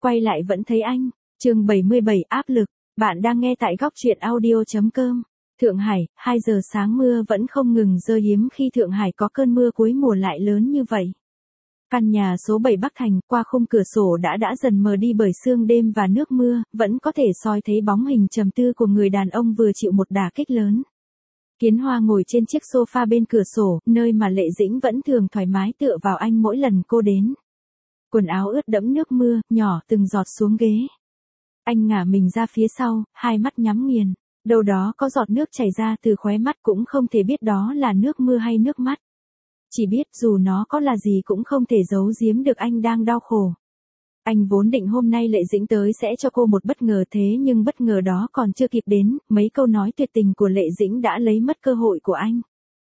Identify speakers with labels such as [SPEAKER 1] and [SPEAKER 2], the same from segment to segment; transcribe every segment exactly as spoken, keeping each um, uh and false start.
[SPEAKER 1] quay lại vẫn thấy anh. Chương bảy mươi bảy áp lực, bạn đang nghe tại góc truyện audio chấm com. Thượng Hải, hai giờ sáng mưa vẫn không ngừng rơi, hiếm khi Thượng Hải có cơn mưa cuối mùa lại lớn như vậy. Căn nhà số bảy Bắc Thành, qua khung cửa sổ đã đã dần mờ đi bởi sương đêm và nước mưa, vẫn có thể soi thấy bóng hình trầm tư của người đàn ông vừa chịu một đả kích lớn. Kiến Hoa ngồi trên chiếc sofa bên cửa sổ, nơi mà Lệ Dĩnh vẫn thường thoải mái tựa vào anh mỗi lần cô đến. Quần áo ướt đẫm nước mưa, nhỏ từng giọt xuống ghế. Anh ngả mình ra phía sau, hai mắt nhắm nghiền. Đâu đó có giọt nước chảy ra từ khóe mắt, cũng không thể biết đó là nước mưa hay nước mắt. Chỉ biết dù nó có là gì cũng không thể giấu giếm được anh đang đau khổ. Anh vốn định hôm nay Lệ Dĩnh tới sẽ cho cô một bất ngờ, thế nhưng bất ngờ đó còn chưa kịp đến, mấy câu nói tuyệt tình của Lệ Dĩnh đã lấy mất cơ hội của anh.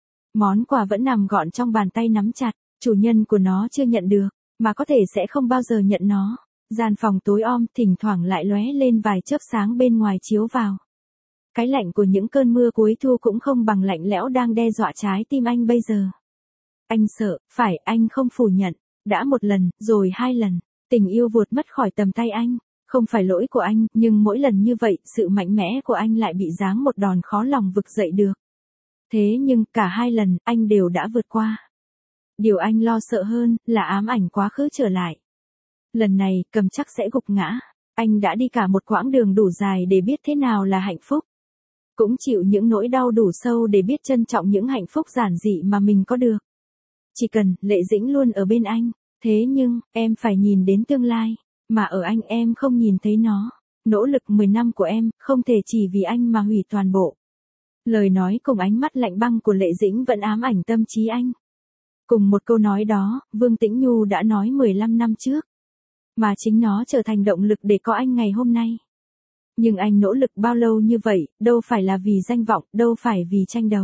[SPEAKER 1] Món quà vẫn nằm gọn trong bàn tay nắm chặt, chủ nhân của nó chưa nhận được, mà có thể sẽ không bao giờ nhận nó. Gian phòng tối om, thỉnh thoảng lại lóe lên vài chớp sáng bên ngoài chiếu vào. Cái lạnh của những cơn mưa cuối thu cũng không bằng lạnh lẽo đang đe dọa trái tim anh bây giờ. Anh sợ, phải, anh không phủ nhận. Đã một lần, rồi hai lần, tình yêu vụt mất khỏi tầm tay anh. Không phải lỗi của anh, nhưng mỗi lần như vậy, sự mạnh mẽ của anh lại bị giáng một đòn khó lòng vực dậy được. Thế nhưng, cả hai lần, anh đều đã vượt qua. Điều anh lo sợ hơn, là ám ảnh quá khứ trở lại. Lần này, cầm chắc sẽ gục ngã. Anh đã đi cả một quãng đường đủ dài để biết thế nào là hạnh phúc. Cũng chịu những nỗi đau đủ sâu để biết trân trọng những hạnh phúc giản dị mà mình có được. Chỉ cần, Lệ Dĩnh luôn ở bên anh. Thế nhưng, em phải nhìn đến tương lai, mà ở anh em không nhìn thấy nó. Nỗ lực mười năm của em, không thể chỉ vì anh mà hủy toàn bộ. Lời nói cùng ánh mắt lạnh băng của Lệ Dĩnh vẫn ám ảnh tâm trí anh. Cùng một câu nói đó, Vương Tĩnh Nhu đã nói mười lăm năm trước. Mà chính nó trở thành động lực để có anh ngày hôm nay. Nhưng anh nỗ lực bao lâu như vậy, đâu phải là vì danh vọng, đâu phải vì tranh đấu.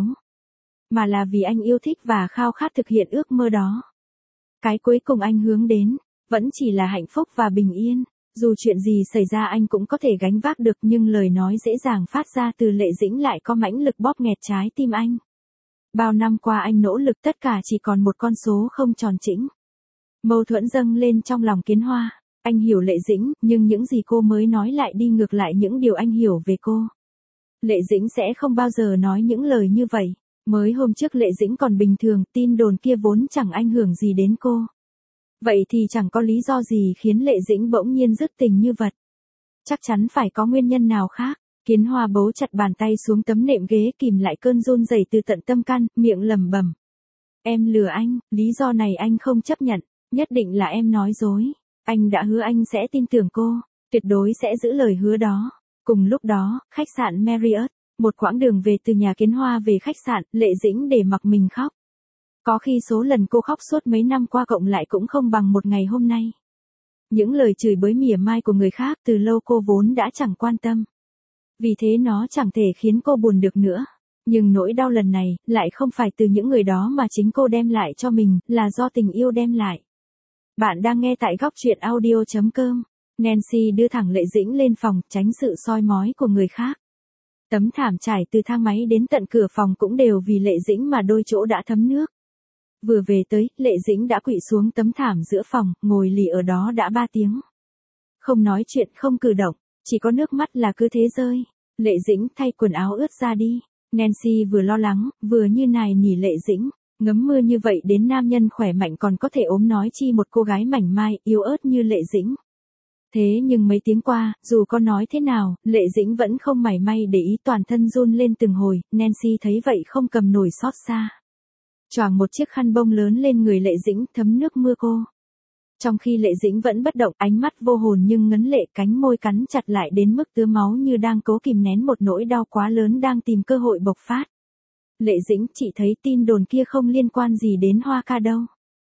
[SPEAKER 1] Mà là vì anh yêu thích và khao khát thực hiện ước mơ đó. Cái cuối cùng anh hướng đến, vẫn chỉ là hạnh phúc và bình yên. Dù chuyện gì xảy ra anh cũng có thể gánh vác được, nhưng lời nói dễ dàng phát ra từ Lệ Dĩnh lại có mãnh lực bóp nghẹt trái tim anh. Bao năm qua anh nỗ lực, tất cả chỉ còn một con số không tròn chỉnh. Mâu thuẫn dâng lên trong lòng Kiến Hoa. Anh hiểu Lệ Dĩnh, nhưng những gì cô mới nói lại đi ngược lại những điều anh hiểu về cô. Lệ Dĩnh sẽ không bao giờ nói những lời như vậy. Mới hôm trước Lệ Dĩnh còn bình thường, tin đồn kia vốn chẳng ảnh hưởng gì đến cô. Vậy thì chẳng có lý do gì khiến Lệ Dĩnh bỗng nhiên dứt tình như vật. Chắc chắn phải có nguyên nhân nào khác. Kiến Hoa bấu chặt bàn tay xuống tấm nệm ghế, kìm lại cơn run rẩy từ tận tâm can, miệng lẩm bẩm. Em lừa anh, lý do này anh không chấp nhận, nhất định là em nói dối. Anh đã hứa anh sẽ tin tưởng cô, tuyệt đối sẽ giữ lời hứa đó. Cùng lúc đó, khách sạn Marriott, một quãng đường về từ nhà Kiến Hoa về khách sạn, Lệ Dĩnh để mặc mình khóc. Có khi số lần cô khóc suốt mấy năm qua cộng lại cũng không bằng một ngày hôm nay. Những lời chửi bới mỉa mai của người khác từ lâu cô vốn đã chẳng quan tâm. Vì thế nó chẳng thể khiến cô buồn được nữa. Nhưng nỗi đau lần này, lại không phải từ những người đó mà chính cô đem lại cho mình, là do tình yêu đem lại. Bạn đang nghe tại góc truyện audio chấm com. Nancy đưa thẳng Lệ Dĩnh lên phòng, tránh sự soi mói của người khác. Tấm thảm trải từ thang máy đến tận cửa phòng cũng đều vì Lệ Dĩnh mà đôi chỗ đã thấm nước. Vừa về tới, Lệ Dĩnh đã quỵ xuống tấm thảm giữa phòng, ngồi lì ở đó đã ba tiếng. Không nói chuyện, không cử động, chỉ có nước mắt là cứ thế rơi. Lệ Dĩnh thay quần áo ướt ra đi. Nancy vừa lo lắng, vừa như nài nỉ Lệ Dĩnh. Ngấm mưa như vậy đến nam nhân khỏe mạnh còn có thể ốm, nói chi một cô gái mảnh mai, yếu ớt như Lệ Dĩnh. Thế nhưng mấy tiếng qua, dù có nói thế nào, Lệ Dĩnh vẫn không mảy may để ý, toàn thân run lên từng hồi. Nancy thấy vậy không cầm nổi xót xa. Choàng một chiếc khăn bông lớn lên người Lệ Dĩnh, thấm nước mưa cô. Trong khi Lệ Dĩnh vẫn bất động, ánh mắt vô hồn nhưng ngấn lệ, cánh môi cắn chặt lại đến mức tứa máu, như đang cố kìm nén một nỗi đau quá lớn đang tìm cơ hội bộc phát. Lệ Dĩnh, chị thấy tin đồn kia không liên quan gì đến Hoa ca đâu.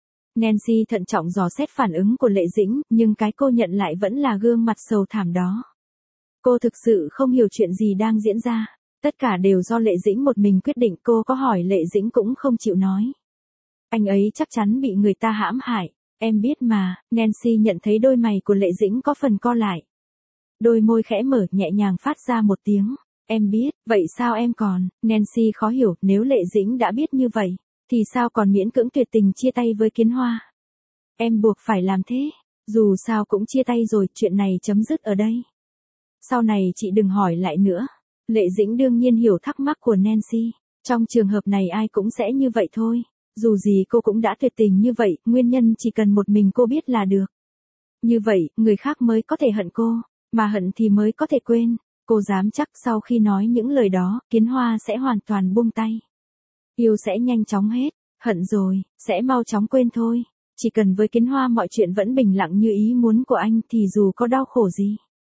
[SPEAKER 1] Nancy thận trọng dò xét phản ứng của Lệ Dĩnh, nhưng cái cô nhận lại vẫn là gương mặt sầu thảm đó. Cô thực sự không hiểu chuyện gì đang diễn ra. Tất cả đều do Lệ Dĩnh một mình quyết định, cô có hỏi Lệ Dĩnh cũng không chịu nói. Anh ấy chắc chắn bị người ta hãm hại. Em biết mà. Nancy nhận thấy đôi mày của Lệ Dĩnh có phần co lại. Đôi môi khẽ mở, nhẹ nhàng phát ra một tiếng. Em biết, vậy sao em còn? Nancy khó hiểu, nếu Lệ Dĩnh đã biết như vậy, thì sao còn miễn cưỡng tuyệt tình chia tay với Kiến Hoa? Em buộc phải làm thế. Dù sao cũng chia tay rồi, chuyện này chấm dứt ở đây. Sau này chị đừng hỏi lại nữa. Lệ Dĩnh đương nhiên hiểu thắc mắc của Nancy. Trong trường hợp này ai cũng sẽ như vậy thôi. Dù gì cô cũng đã tuyệt tình như vậy, nguyên nhân chỉ cần một mình cô biết là được. Như vậy, người khác mới có thể hận cô, mà hận thì mới có thể quên. Cô dám chắc sau khi nói những lời đó, Kiến Hoa sẽ hoàn toàn buông tay. Yêu sẽ nhanh chóng hết, hận rồi, sẽ mau chóng quên thôi. Chỉ cần với Kiến Hoa mọi chuyện vẫn bình lặng như ý muốn của anh thì dù có đau khổ gì,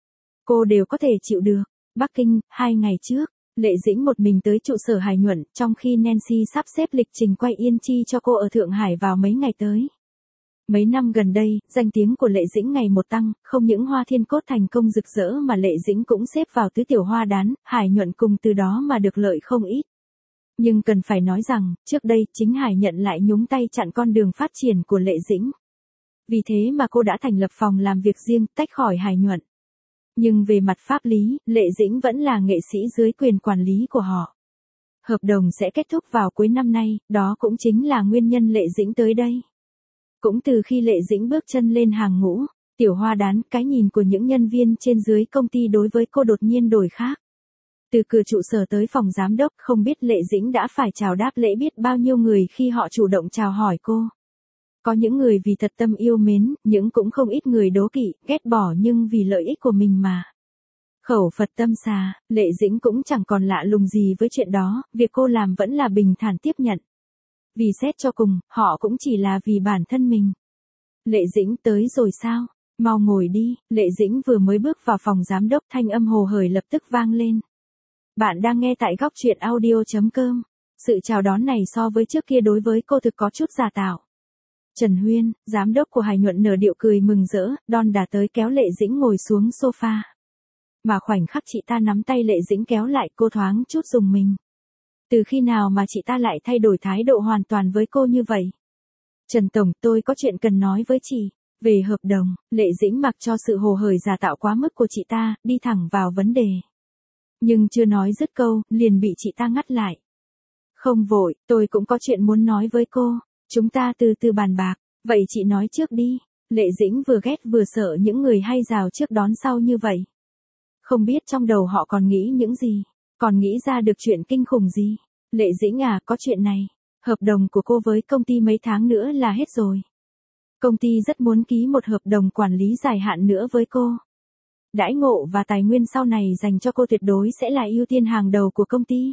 [SPEAKER 1] cô đều có thể chịu được. Bắc Kinh, hai ngày trước, Lệ Dĩnh một mình tới trụ sở Hải Nhuận, trong khi Nancy sắp xếp lịch trình quay Yên Chi cho cô ở Thượng Hải vào mấy ngày tới. Mấy năm gần đây, danh tiếng của Lệ Dĩnh ngày một tăng, không những Hoa Thiên Cốt thành công rực rỡ mà Lệ Dĩnh cũng xếp vào tứ tiểu hoa đán, Hải Nhuận cùng từ đó mà được lợi không ít. Nhưng cần phải nói rằng, trước đây chính Hải Nhuận lại nhúng tay chặn con đường phát triển của Lệ Dĩnh. Vì thế mà cô đã thành lập phòng làm việc riêng, tách khỏi Hải Nhuận. Nhưng về mặt pháp lý, Lệ Dĩnh vẫn là nghệ sĩ dưới quyền quản lý của họ. Hợp đồng sẽ kết thúc vào cuối năm nay, đó cũng chính là nguyên nhân Lệ Dĩnh tới đây. Cũng từ khi Lệ Dĩnh bước chân lên hàng ngũ, tiểu hoa đán, cái nhìn của những nhân viên trên dưới công ty đối với cô đột nhiên đổi khác. Từ cửa trụ sở tới phòng giám đốc, không biết Lệ Dĩnh đã phải chào đáp lễ biết bao nhiêu người khi họ chủ động chào hỏi cô. Có những người vì thật tâm yêu mến, những cũng không ít người đố kỵ, ghét bỏ nhưng vì lợi ích của mình mà. Khẩu Phật tâm xà, Lệ Dĩnh cũng chẳng còn lạ lùng gì với chuyện đó, việc cô làm vẫn là bình thản tiếp nhận. Vì xét cho cùng, họ cũng chỉ là vì bản thân mình. Lệ Dĩnh tới rồi sao? Mau ngồi đi. Lệ Dĩnh vừa mới bước vào phòng giám đốc, thanh âm hồ hởi lập tức vang lên. Bạn đang nghe tại góc truyện audio chấm com. Sự chào đón này so với trước kia đối với cô thực có chút giả tạo. Trần Huyên, giám đốc của Hải Nhuận nở điệu cười mừng rỡ, đon đả tới kéo Lệ Dĩnh ngồi xuống sofa. Mà khoảnh khắc chị ta nắm tay Lệ Dĩnh kéo lại, cô thoáng chút rùng mình. Từ khi nào mà chị ta lại thay đổi thái độ hoàn toàn với cô như vậy? Trần Tổng, tôi có chuyện cần nói với chị. Về hợp đồng, Lệ Dĩnh mặc cho sự hồ hởi giả tạo quá mức của chị ta, đi thẳng vào vấn đề. Nhưng chưa nói dứt câu, liền bị chị ta ngắt lại. Không vội, tôi cũng có chuyện muốn nói với cô. Chúng ta từ từ bàn bạc, vậy chị nói trước đi. Lệ Dĩnh vừa ghét vừa sợ những người hay rào trước đón sau như vậy. Không biết trong đầu họ còn nghĩ những gì, còn nghĩ ra được chuyện kinh khủng gì. Lệ Dĩnh à, có chuyện này. Hợp đồng của cô với công ty mấy tháng nữa là hết rồi. Công ty rất muốn ký một hợp đồng quản lý dài hạn nữa với cô. Đãi ngộ và tài nguyên sau này dành cho cô tuyệt đối sẽ là ưu tiên hàng đầu của công ty.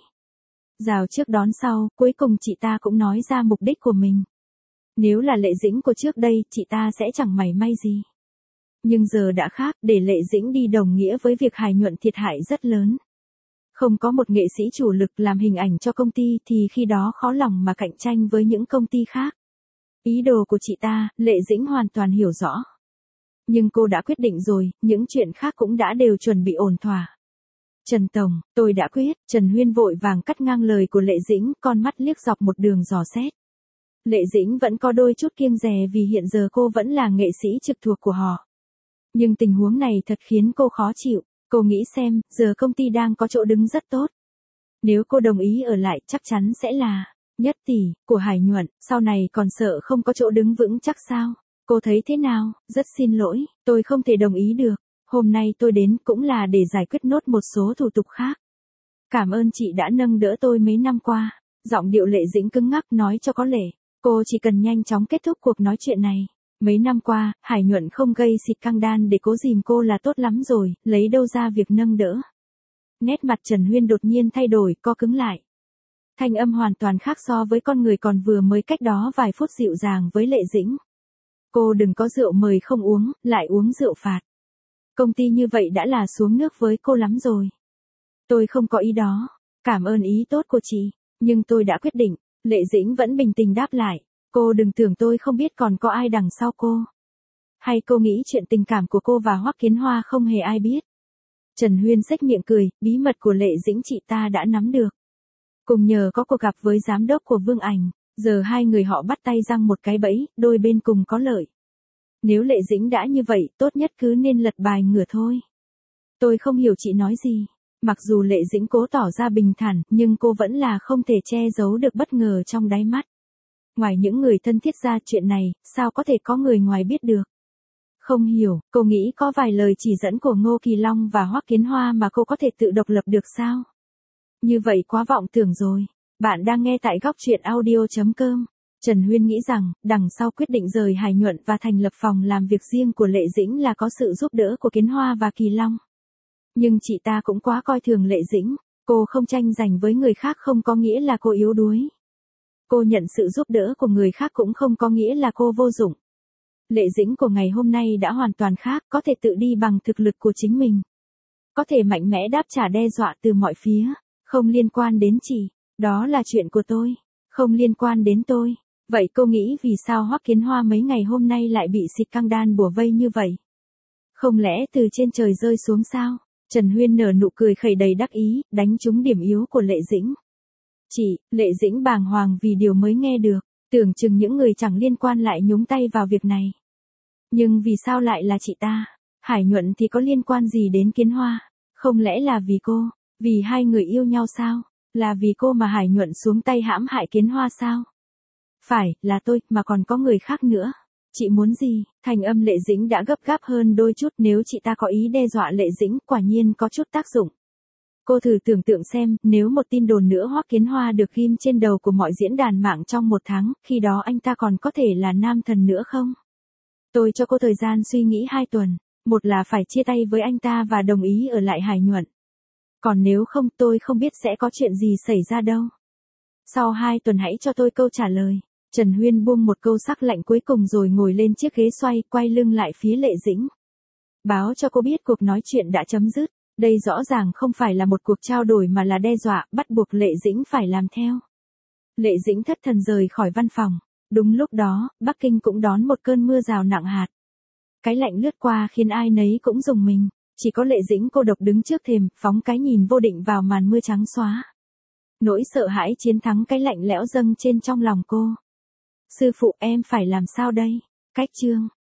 [SPEAKER 1] Rào trước đón sau, cuối cùng chị ta cũng nói ra mục đích của mình. Nếu là Lệ Dĩnh của trước đây, chị ta sẽ chẳng mảy may gì. Nhưng giờ đã khác, để Lệ Dĩnh đi đồng nghĩa với việc Hải Nhuận thiệt hại rất lớn. Không có một nghệ sĩ chủ lực làm hình ảnh cho công ty thì khi đó khó lòng mà cạnh tranh với những công ty khác. Ý đồ của chị ta, Lệ Dĩnh hoàn toàn hiểu rõ. Nhưng cô đã quyết định rồi, những chuyện khác cũng đã đều chuẩn bị ổn thỏa. Trần Tổng, tôi đã quyết. Trần Huyên vội vàng cắt ngang lời của Lệ Dĩnh, con mắt liếc dọc một đường dò xét. Lệ Dĩnh vẫn có đôi chút kiêng dè vì hiện giờ cô vẫn là nghệ sĩ trực thuộc của họ. Nhưng tình huống này thật khiến cô khó chịu. Cô nghĩ xem, giờ công ty đang có chỗ đứng rất tốt. Nếu cô đồng ý ở lại chắc chắn sẽ là nhất tỷ của Hải Nhuận, sau này còn sợ không có chỗ đứng vững chắc sao? Cô thấy thế nào? Rất xin lỗi, tôi không thể đồng ý được. Hôm nay tôi đến cũng là để giải quyết nốt một số thủ tục khác. Cảm ơn chị đã nâng đỡ tôi mấy năm qua. Giọng điệu Lệ Dĩnh cứng ngắc nói cho có lệ. Cô chỉ cần nhanh chóng kết thúc cuộc nói chuyện này. Mấy năm qua, Hải Nhuận không gây xịt căng đan để cố dìm cô là tốt lắm rồi, lấy đâu ra việc nâng đỡ. Nét mặt Trần Huyên đột nhiên thay đổi, co cứng lại. Thanh âm hoàn toàn khác so với con người còn vừa mới cách đó vài phút dịu dàng với Lệ Dĩnh. Cô đừng có rượu mời không uống, lại uống rượu phạt. Công ty như vậy đã là xuống nước với cô lắm rồi. Tôi không có ý đó. Cảm ơn ý tốt của chị, nhưng tôi đã quyết định. Lệ Dĩnh vẫn bình tĩnh đáp lại. Cô đừng tưởng tôi không biết còn có ai đằng sau cô. Hay cô nghĩ chuyện tình cảm của cô và Hoắc Kiến Hoa không hề ai biết. Trần Huyên xếch miệng cười, bí mật của Lệ Dĩnh chị ta đã nắm được. Cùng nhờ có cuộc gặp với giám đốc của Vương Ảnh, giờ hai người họ bắt tay răng một cái bẫy, đôi bên cùng có lợi. Nếu Lệ Dĩnh đã như vậy, tốt nhất cứ nên lật bài ngửa thôi. Tôi không hiểu chị nói gì. Mặc dù Lệ Dĩnh cố tỏ ra bình thản, nhưng cô vẫn là không thể che giấu được bất ngờ trong đáy mắt. Ngoài những người thân thiết ra chuyện này, sao có thể có người ngoài biết được? Không hiểu, cô nghĩ có vài lời chỉ dẫn của Ngô Kỳ Long và Hoắc Kiến Hoa mà cô có thể tự độc lập được sao? Như vậy quá vọng tưởng rồi. Bạn đang nghe tại góc truyện audio chấm com. Trần Huyên nghĩ rằng, đằng sau quyết định rời Hải Nhuận và thành lập phòng làm việc riêng của Lệ Dĩnh là có sự giúp đỡ của Kiến Hoa và Kỳ Long. Nhưng chị ta cũng quá coi thường Lệ Dĩnh, cô không tranh giành với người khác không có nghĩa là cô yếu đuối. Cô nhận sự giúp đỡ của người khác cũng không có nghĩa là cô vô dụng. Lệ Dĩnh của ngày hôm nay đã hoàn toàn khác, có thể tự đi bằng thực lực của chính mình. Có thể mạnh mẽ đáp trả đe dọa từ mọi phía, không liên quan đến chị, đó là chuyện của tôi, không liên quan đến tôi. Vậy cô nghĩ vì sao Hoắc Kiến Hoa mấy ngày hôm nay lại bị xịt căng đan bủa vây như vậy? Không lẽ từ trên trời rơi xuống sao? Trần Huyên nở nụ cười khẩy đầy đắc ý, đánh trúng điểm yếu của Lệ Dĩnh. Chị, Lệ Dĩnh bàng hoàng vì điều mới nghe được, tưởng chừng những người chẳng liên quan lại nhúng tay vào việc này. Nhưng vì sao lại là chị ta? Hải Nhuận thì có liên quan gì đến Kiến Hoa? Không lẽ là vì cô? Vì hai người yêu nhau sao? Là vì cô mà Hải Nhuận xuống tay hãm hại Kiến Hoa sao? Phải, là tôi, mà còn có người khác nữa. Chị muốn gì? Thành âm Lệ Dĩnh đã gấp gáp hơn đôi chút, nếu chị ta có ý đe dọa Lệ Dĩnh, quả nhiên có chút tác dụng. Cô thử tưởng tượng xem, nếu một tin đồn nữa Hoắc Kiến Hoa được ghim trên đầu của mọi diễn đàn mạng trong một tháng, khi đó anh ta còn có thể là nam thần nữa không? Tôi cho cô thời gian suy nghĩ hai tuần, một là phải chia tay với anh ta và đồng ý ở lại Hải Nhuận. Còn nếu không, tôi không biết sẽ có chuyện gì xảy ra đâu. Sau hai tuần hãy cho tôi câu trả lời. Trần Huyên buông một câu sắc lạnh cuối cùng rồi ngồi lên chiếc ghế xoay, quay lưng lại phía Lệ Dĩnh. Báo cho cô biết cuộc nói chuyện đã chấm dứt. Đây rõ ràng không phải là một cuộc trao đổi mà là đe dọa, bắt buộc Lệ Dĩnh phải làm theo. Lệ Dĩnh thất thần rời khỏi văn phòng. Đúng lúc đó, Bắc Kinh cũng đón một cơn mưa rào nặng hạt. Cái lạnh lướt qua khiến ai nấy cũng rùng mình. Chỉ có Lệ Dĩnh cô độc đứng trước thềm, phóng cái nhìn vô định vào màn mưa trắng xóa. Nỗi sợ hãi chiến thắng cái lạnh lẽo dâng trên trong lòng cô. Sư phụ, em phải làm sao đây? Cách chương.